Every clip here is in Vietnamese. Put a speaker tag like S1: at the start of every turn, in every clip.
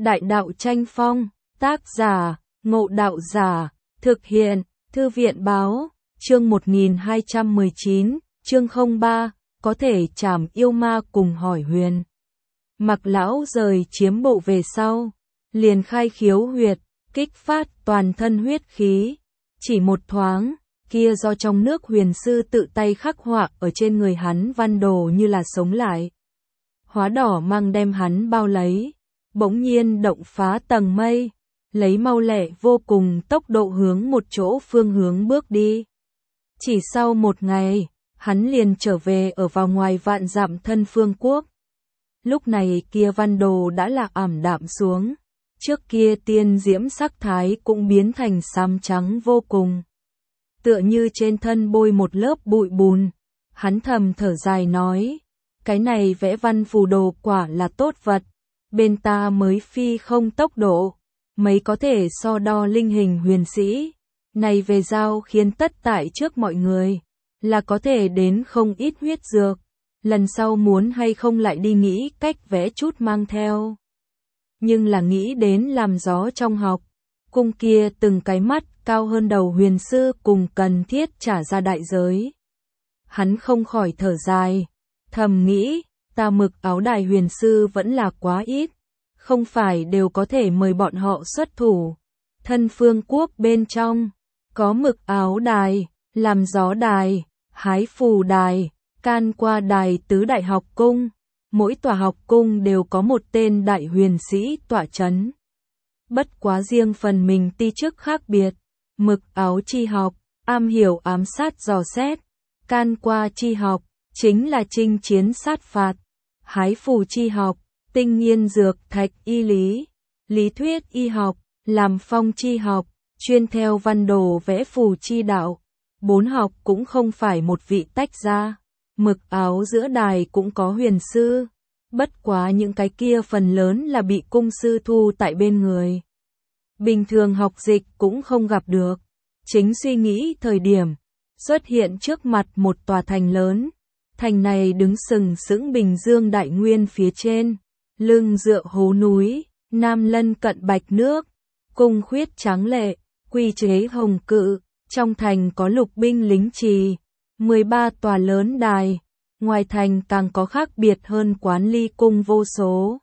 S1: Đại đạo tranh phong, tác giả, Ngộ Đạo Giả, thực hiện, Thư viện báo, chương 1219, chương 03, có thể trảm yêu ma cùng hỏi huyền. Mặc lão rời chiếm bộ về sau, liền khai khiếu huyệt, kích phát toàn thân huyết khí, chỉ một thoáng, kia do trong nước huyền sư tự tay khắc họa ở trên người hắn văn đồ như là sống lại. Hóa đỏ mang đem hắn bao lấy, bỗng nhiên động phá tầng mây, lấy mau lẹ vô cùng tốc độ hướng một chỗ phương hướng bước đi. Chỉ sau một ngày, hắn liền trở về ở vào ngoài vạn dặm thân phương quốc. Lúc này kia văn đồ đã là ảm đạm xuống, trước kia tiên diễm sắc thái cũng biến thành xám trắng vô cùng. Tựa như trên thân bôi một lớp bụi bùn, hắn thầm thở dài nói, cái này vẽ văn phù đồ quả là tốt vật, bên ta mới phi không tốc độ, mấy có thể so đo linh hình huyền sĩ, này về giao khiến tất tại trước mọi người, là có thể đến không ít huyết dược, lần sau muốn hay không lại đi nghĩ cách vẽ chút mang theo. Nhưng là nghĩ đến làm gió trong học, cung kia từng cái mắt cao hơn đầu huyền sư cùng cần thiết trả ra đại giới. Hắn không khỏi thở dài, thầm nghĩ, ta mực áo đài huyền sư vẫn là quá ít, không phải đều có thể mời bọn họ xuất thủ. Thân phương quốc bên trong, có mực áo đài, làm gió đài, hái phù đài, can qua đài tứ đại học cung, mỗi tòa học cung đều có một tên đại huyền sĩ tọa chấn. Bất quá riêng phần mình ti chức khác biệt, mực áo chi học, am hiểu ám sát dò xét, can qua chi học, chính là chinh chiến sát phạt, hái phù chi học, tinh nghiên dược thạch y lý, lý thuyết y học, làm phong chi học, chuyên theo văn đồ vẽ phù chi đạo. Bốn học cũng không phải một vị tách ra, mực áo giữa đài cũng có huyền sư, bất quá những cái kia phần lớn là bị cung sư thu tại bên người. Bình thường học dịch cũng không gặp được, chính suy nghĩ thời điểm, xuất hiện trước mặt một tòa thành lớn, thành này đứng sừng sững Bình Dương đại nguyên phía trên, lưng dựa hố núi, nam lân cận bạch nước, cung khuyết tráng lệ, quy chế hồng cự, trong thành có lục binh lính trì, 13 tòa lớn đài, ngoài thành càng có khác biệt hơn quán ly cung vô số.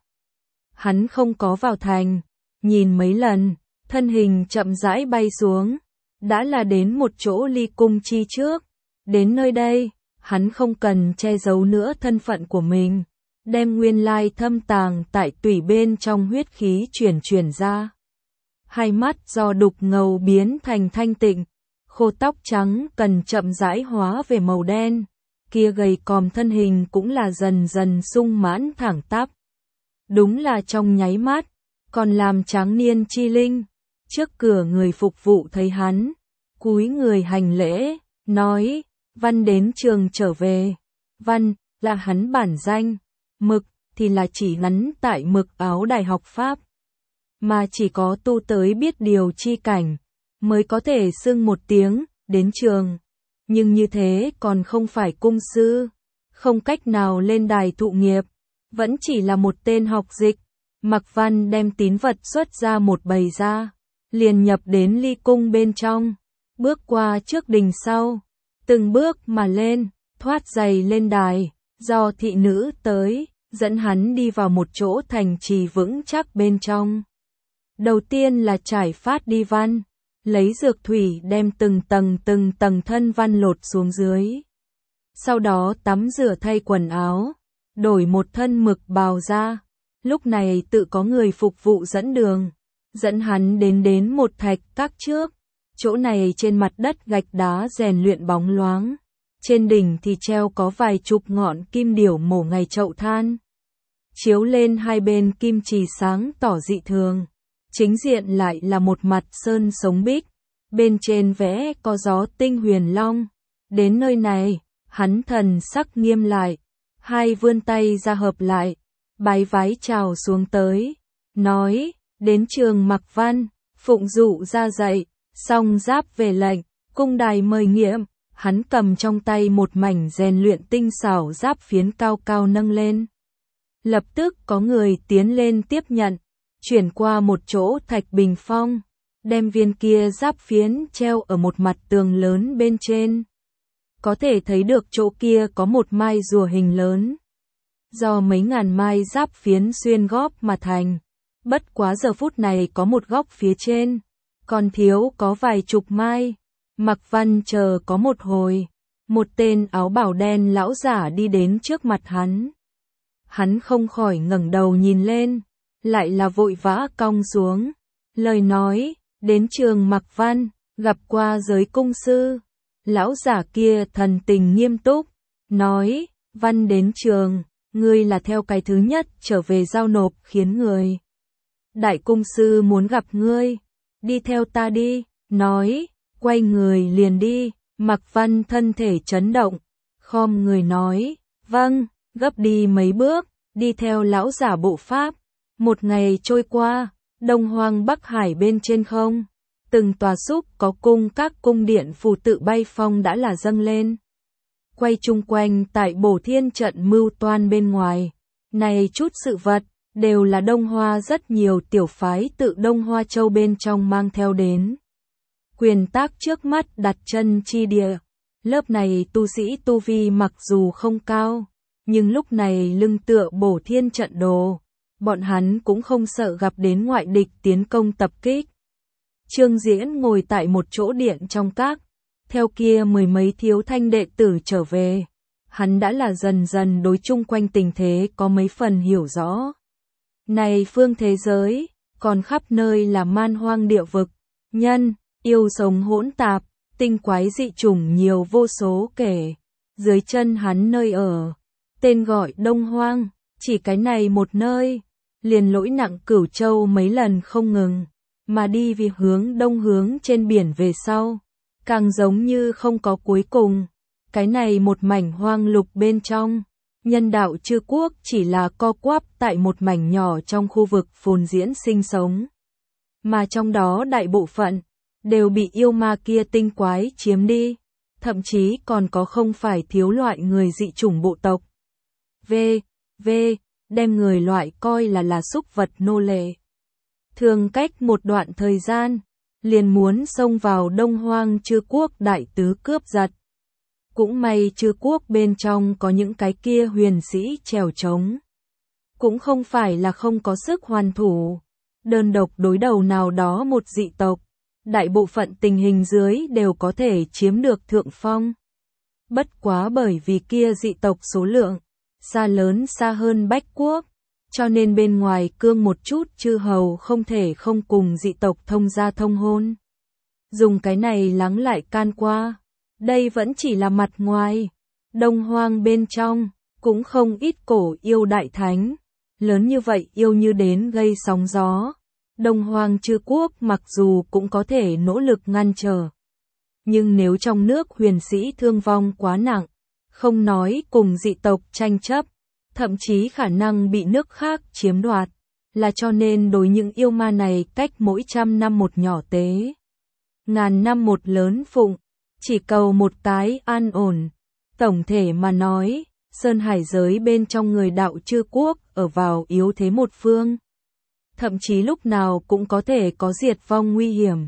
S1: Hắn không có vào thành, nhìn mấy lần, thân hình chậm rãi bay xuống, đã là đến một chỗ ly cung chi trước. Đến nơi đây, hắn không cần che giấu nữa thân phận của mình, đem nguyên lai thâm tàng tại tủy bên trong huyết khí chuyển ra. Hai mắt do đục ngầu biến thành thanh tịnh, khô tóc trắng cần chậm rãi hóa về màu đen, kia gầy còm thân hình cũng là dần dần sung mãn thẳng tắp. Đúng là trong nháy mắt, còn làm tráng niên chi linh. Trước cửa người phục vụ thấy hắn, cúi người hành lễ, nói, Văn đến trường trở về. Văn là hắn bản danh, mực thì là chỉ hắn tại mực áo đại học Pháp. Mà chỉ có tu tới biết điều chi cảnh, mới có thể xưng một tiếng, đến trường. Nhưng như thế còn không phải cung sư, không cách nào lên đài thụ nghiệp, vẫn chỉ là một tên học dịch. Mặc Văn đem tín vật xuất ra một bầy ra, liền nhập đến ly cung bên trong, bước qua trước đình sau, từng bước mà lên, thoát giày lên đài, do thị nữ tới, dẫn hắn đi vào một chỗ thành trì vững chắc bên trong. Đầu tiên là trải phát đi văn, lấy dược thủy đem từng tầng thân văn lột xuống dưới. Sau đó tắm rửa thay quần áo, đổi một thân mực bào ra. Lúc này tự có người phục vụ dẫn đường, dẫn hắn đến một thạch các trước. Chỗ này trên mặt đất gạch đá rèn luyện bóng loáng. Trên đỉnh thì treo có vài chục ngọn kim điểu mổ ngày chậu than. Chiếu lên hai bên kim chì sáng tỏ dị thường. Chính diện lại là một mặt sơn sống bích. Bên trên vẽ có gió tinh huyền long. Đến nơi này, hắn thần sắc nghiêm lại. Hai vươn tay ra hợp lại. Bái vái chào xuống tới. Nói, đến trường Mặc Văn, phụng dụ ra dạy. Xong giáp về lệnh, cung đài mời nghiệm. Hắn cầm trong tay một mảnh rèn luyện tinh xảo giáp phiến cao cao nâng lên. Lập tức có người tiến lên tiếp nhận. chuyển qua một chỗ thạch bình phong, đem viên kia giáp phiến treo ở một mặt tường lớn bên trên. Có thể thấy được chỗ kia có một mai rùa hình lớn, do mấy ngàn mai giáp phiến xuyên góp mà thành. Bất quá giờ phút này có một góc phía trên, còn thiếu có vài chục mai. Mạc Văn chờ có một hồi, một tên áo bào đen lão giả đi đến trước mặt hắn. Hắn không khỏi ngẩng đầu nhìn lên, lại là vội vã cong xuống. Lời nói, đến trường Mạc Văn, gặp qua giới cung sư. Lão giả kia thần tình nghiêm túc, nói, Văn đến trường, ngươi là theo cái thứ nhất trở về giao nộp khiến người. Đại cung sư muốn gặp ngươi, đi theo ta đi, nói, quay người liền đi. Mạc Văn thân thể chấn động, khom người nói, vâng, gấp đi mấy bước, đi theo lão giả bộ pháp. Một ngày trôi qua, Đông Hoang Bắc Hải bên trên không, từng tòa súp có cung các cung điện phù tự bay phong đã là dâng lên. Quay chung quanh tại Bổ Thiên trận mưu toan bên ngoài, này chút sự vật, đều là Đông Hoa rất nhiều tiểu phái tự Đông Hoa Châu bên trong mang theo đến. Quyền tác trước mắt đặt chân chi địa, lớp này tu sĩ tu vi mặc dù không cao, nhưng lúc này lưng tựa Bổ Thiên trận đồ, bọn hắn cũng không sợ gặp đến ngoại địch tiến công tập kích. Trương Diễn ngồi tại một chỗ điện trong các, theo kia mười mấy thiếu thanh đệ tử trở về, hắn đã là dần dần đối chung quanh tình thế có mấy phần hiểu rõ. Này phương thế giới, còn khắp nơi là man hoang địa vực, nhân, yêu sống hỗn tạp, tinh quái dị chủng nhiều vô số kể. Dưới chân hắn nơi ở, tên gọi Đông Hoang, chỉ cái này một nơi, liền lỗi nặng Cửu Châu mấy lần không ngừng, mà đi vì hướng đông hướng trên biển về sau, càng giống như không có cuối cùng. Cái này một mảnh hoang lục bên trong, nhân đạo chư quốc chỉ là co quắp tại một mảnh nhỏ trong khu vực phồn diễn sinh sống. Mà trong đó đại bộ phận, đều bị yêu ma kia tinh quái chiếm đi, thậm chí còn có không phải thiếu loại người dị chủng bộ tộc. Đem người loại coi là súc vật nô lệ. Thường cách một đoạn thời gian, liền muốn xông vào Đông Hoang chư quốc đại tứ cướp giật. Cũng may chư quốc bên trong có những cái kia huyền sĩ trèo trống. Cũng không phải là không có sức hoàn thủ, đơn độc đối đầu nào đó một dị tộc, đại bộ phận tình hình dưới đều có thể chiếm được thượng phong. Bất quá bởi vì kia dị tộc số lượng xa lớn xa hơn Bách Quốc, cho nên bên ngoài cương một chút chư hầu không thể không cùng dị tộc thông gia thông hôn. Dùng cái này lắng lại can qua, đây vẫn chỉ là mặt ngoài. Đông Hoang bên trong, cũng không ít cổ yêu đại thánh, lớn như vậy yêu như đến gây sóng gió. Đông Hoang chư quốc mặc dù cũng có thể nỗ lực ngăn trở, nhưng nếu trong nước huyền sĩ thương vong quá nặng, không nói cùng dị tộc tranh chấp, thậm chí khả năng bị nước khác chiếm đoạt, là cho nên đối những yêu ma này cách mỗi 100 năm một nhỏ tế, ngàn năm một lớn phụng, chỉ cầu một cái an ổn. Tổng thể mà nói, Sơn Hải giới bên trong người đạo chư quốc ở vào yếu thế một phương, thậm chí lúc nào cũng có thể có diệt vong nguy hiểm.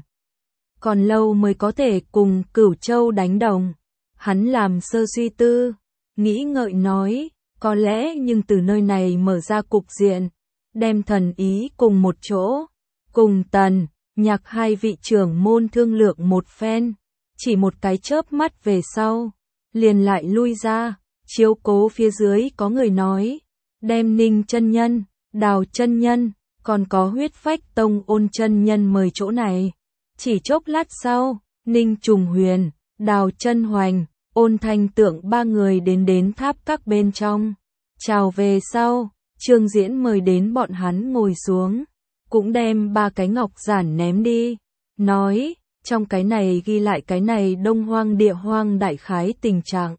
S1: Còn lâu mới có thể cùng Cửu Châu đánh đồng. Hắn làm sơ suy tư, nghĩ ngợi nói, có lẽ nhưng từ nơi này mở ra cục diện, đem Thần Ý cùng một chỗ, cùng Tần, Nhạc hai vị trưởng môn thương lượng một phen, chỉ một cái chớp mắt về sau, liền lại lui ra, chiếu cố phía dưới có người nói, đem Ninh chân nhân, Đào chân nhân, còn có Huyết Phách Tông Ôn chân nhân mời chỗ này. Chỉ chốc lát sau, Ninh Trùng Huyền, Đào Chân Hoành, Ôn Thanh Tượng ba người đến tháp các bên trong. Chào về sau, Trương Diễn mời đến bọn hắn ngồi xuống, cũng đem 3 cái ngọc giản ném đi, nói, trong cái này ghi lại cái này Đông Hoang địa hoang đại khái tình trạng.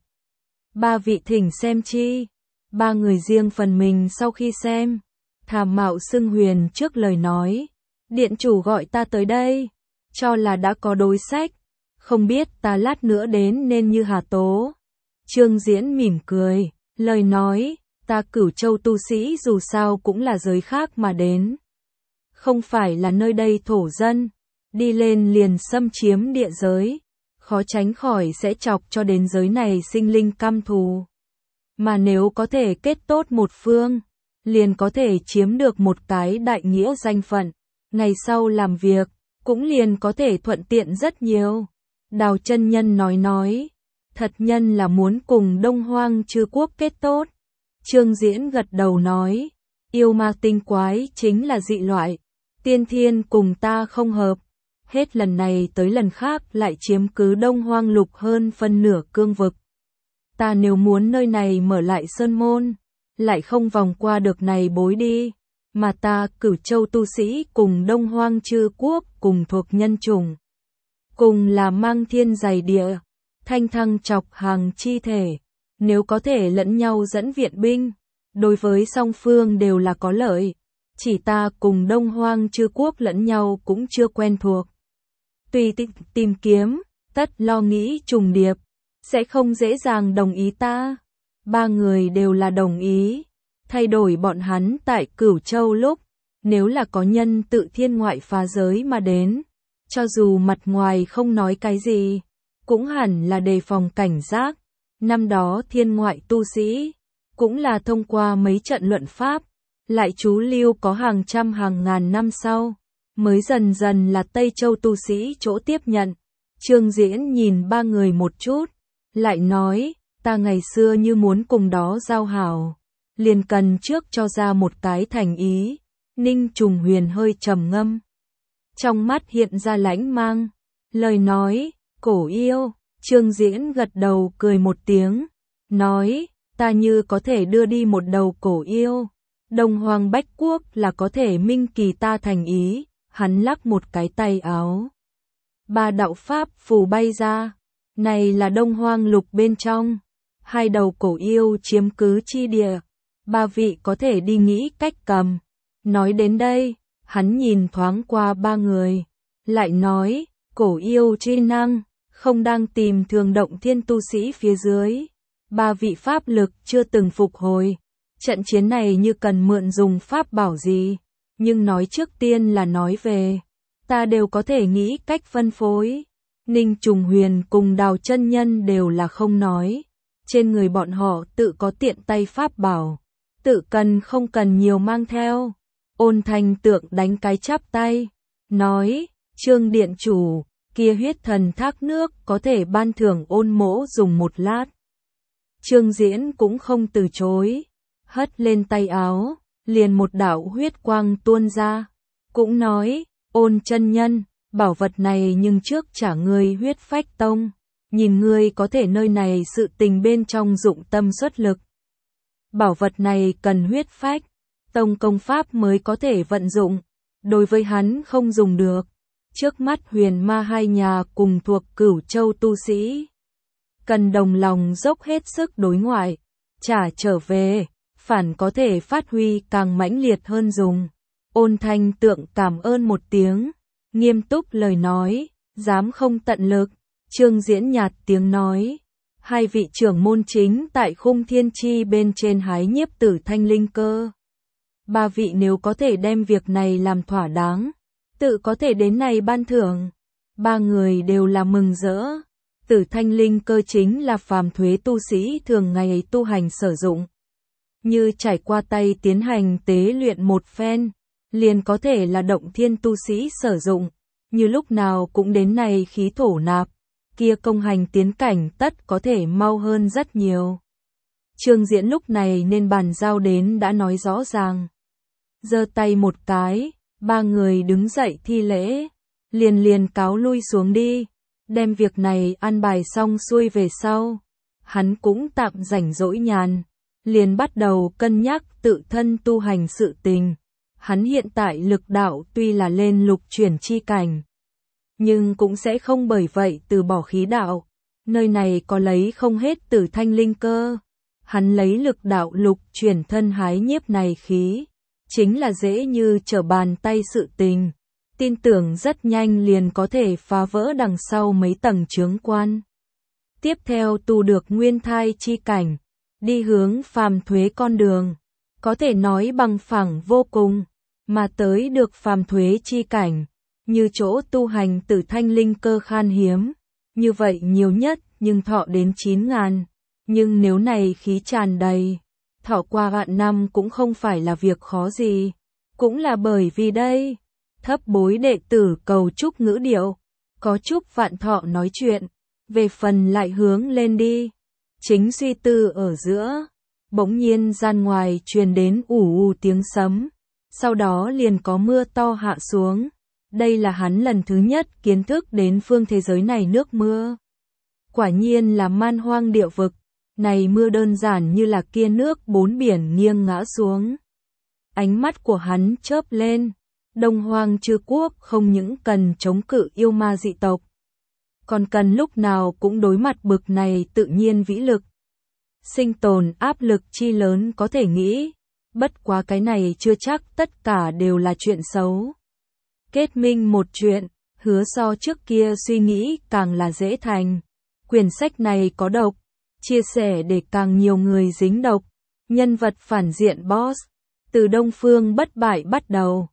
S1: 3 vị thỉnh xem chi. 3 người riêng phần mình sau khi xem, Thàm Mạo xưng Huyền trước lời nói, điện chủ gọi ta tới đây, cho là đã có đối sách, không biết ta lát nữa đến nên như hà tố. Trương Diễn mỉm cười, lời nói, ta Cửu Châu tu sĩ dù sao cũng là giới khác mà đến. không phải là nơi đây thổ dân, đi lên liền xâm chiếm địa giới, khó tránh khỏi sẽ chọc cho đến giới này sinh linh căm thù. Mà nếu có thể kết tốt một phương, liền có thể chiếm được một cái đại nghĩa danh phận, ngày sau làm việc, cũng liền có thể thuận tiện rất nhiều. Đào chân nhân nói, thật nhân là muốn cùng Đông Hoang Chư Quốc kết tốt. Trương Diễn gật đầu nói, yêu ma tinh quái chính là dị loại, tiên thiên cùng ta không hợp. Hết lần này tới lần khác lại chiếm cứ Đông Hoang Lục hơn phân nửa cương vực. Ta nếu muốn nơi này mở lại sơn môn, lại không vòng qua được này bối đi, mà ta Cửu Châu tu sĩ cùng Đông Hoang Chư Quốc cùng thuộc nhân chủng, cùng là mang thiên dày địa, thanh thăng chọc hàng chi thể, nếu có thể lẫn nhau dẫn viện binh, đối với song phương đều là có lợi, chỉ ta cùng Đông Hoang Chư Quốc lẫn nhau cũng chưa quen thuộc. Tùy tìm kiếm, tất lo nghĩ trùng điệp, sẽ không dễ dàng đồng ý ta. Ba người đều là đồng ý, thay đổi bọn hắn tại Cửu Châu lúc, nếu là có nhân tự thiên ngoại phá giới mà đến, cho dù mặt ngoài không nói cái gì, cũng hẳn là đề phòng cảnh giác. Năm đó thiên ngoại tu sĩ, cũng là thông qua mấy trận luận pháp, lại chú lưu có hàng trăm hàng ngàn năm sau, mới dần dần là Tây Châu tu sĩ chỗ tiếp nhận. Trương Diễn nhìn ba người một chút, lại nói, ta ngày xưa như muốn cùng đó giao hảo, liền cần trước cho ra một cái thành ý. Ninh Trùng Huyền hơi trầm ngâm, trong mắt hiện ra lãnh mang, lời nói, cổ yêu. Trương Diễn gật đầu cười một tiếng, nói, ta như có thể đưa đi một đầu cổ yêu, Đông Hoang Bách Quốc là có thể minh kỳ ta thành ý. Hắn lắc một cái tay áo, ba đạo pháp phù bay ra, này là Đông Hoang Lục bên trong, hai đầu cổ yêu chiếm cứ chi địa, ba vị có thể đi nghĩ cách cầm. Nói đến đây, hắn nhìn thoáng qua ba người, lại nói, cổ yêu chi năng, không đang tìm thường động thiên tu sĩ phía dưới, ba vị pháp lực chưa từng phục hồi, trận chiến này như cần mượn dùng pháp bảo gì, nhưng nói trước tiên là nói về, ta đều có thể nghĩ cách phân phối. Ninh Trùng Huyền cùng Đào chân nhân đều là không nói, trên người bọn họ tự có tiện tay pháp bảo, tự cần không cần nhiều mang theo. Ôn Thanh Tượng đánh cái chắp tay, nói, Trương Điện Chủ, kia huyết thần thác nước có thể ban thưởng Ôn Mỗ dùng một lát. Trương Diễn cũng không từ chối, hất lên tay áo, liền một đạo huyết quang tuôn ra, cũng nói, Ôn chân nhân, bảo vật này nhưng trước trả ngươi Huyết Phách Tông, nhìn ngươi có thể nơi này sự tình bên trong dụng tâm xuất lực. Bảo vật này cần Huyết Phách Tông công pháp mới có thể vận dụng, đối với hắn không dùng được. Trước mắt Huyền Ma hai nhà cùng thuộc Cửu Châu tu sĩ, cần đồng lòng dốc hết sức đối ngoại, trả trở về, phản có thể phát huy càng mãnh liệt hơn dùng. Ôn Thanh Tượng cảm ơn một tiếng, nghiêm túc lời nói, dám không tận lực. Trương Diễn nhạt tiếng nói, hai vị trưởng môn chính tại Khung Thiên Chi bên trên hái nhiếp tử thanh linh cơ. Ba vị nếu có thể đem việc này làm thỏa đáng, tự có thể đến này ban thưởng. Ba người đều là mừng rỡ. Tử thanh linh cơ chính là phàm thuế tu sĩ thường ngày tu hành sử dụng. Như trải qua tay tiến hành tế luyện một phen, liền có thể là động thiên tu sĩ sử dụng. Như lúc nào cũng đến này khí thổ nạp, kia công hành tiến cảnh tất có thể mau hơn rất nhiều. Trương Diễn lúc này nên bàn giao đến đã nói rõ ràng. Giơ tay một cái, ba người đứng dậy thi lễ, liền cáo lui xuống đi, đem việc này an bài xong xuôi về sau. Hắn cũng tạm rảnh rỗi nhàn, liền bắt đầu cân nhắc tự thân tu hành sự tình. Hắn hiện tại lực đạo tuy là lên lục chuyển chi cảnh, nhưng cũng sẽ không bởi vậy từ bỏ khí đạo. Nơi này có lấy không hết tử thanh linh cơ. Hắn lấy lực đạo lục chuyển thân hái nhiếp này khí, chính là dễ như trở bàn tay sự tình. Tin tưởng rất nhanh liền có thể phá vỡ đằng sau mấy tầng chướng quan. Tiếp theo tu được nguyên thai chi cảnh, đi hướng phàm thuế con đường, có thể nói bằng phẳng vô cùng. mà tới được phàm thuế chi cảnh, như chỗ tu hành tử thanh linh cơ khan hiếm, như vậy nhiều nhất nhưng thọ đến 9.000, nhưng nếu này khí tràn đầy, thọ qua vạn năm cũng không phải là việc khó gì, cũng là bởi vì đây, thấp bối đệ tử cầu chúc ngữ điệu, có chúc vạn thọ nói chuyện, về phần lại hướng lên đi, chính suy tư ở giữa, bỗng nhiên gian ngoài truyền đến ù ù tiếng sấm, sau đó liền có mưa to hạ xuống. Đây là hắn lần thứ nhất kiến thức đến phương thế giới này nước mưa. Quả nhiên là man hoang địa vực, này mưa đơn giản như là kia nước bốn biển nghiêng ngã xuống. Ánh mắt của hắn chớp lên, Đông Hoang Chư Quốc không những cần chống cự yêu ma dị tộc, còn cần lúc nào cũng đối mặt bực này tự nhiên vĩ lực. Sinh tồn áp lực chi lớn có thể nghĩ, bất quá cái này chưa chắc tất cả đều là chuyện xấu. Kết minh một chuyện, hứa so trước kia suy nghĩ càng là dễ thành. Quyển sách này có độc, chia sẻ để càng nhiều người dính độc. Nhân vật phản diện boss, từ Đông Phương bất bại bắt đầu,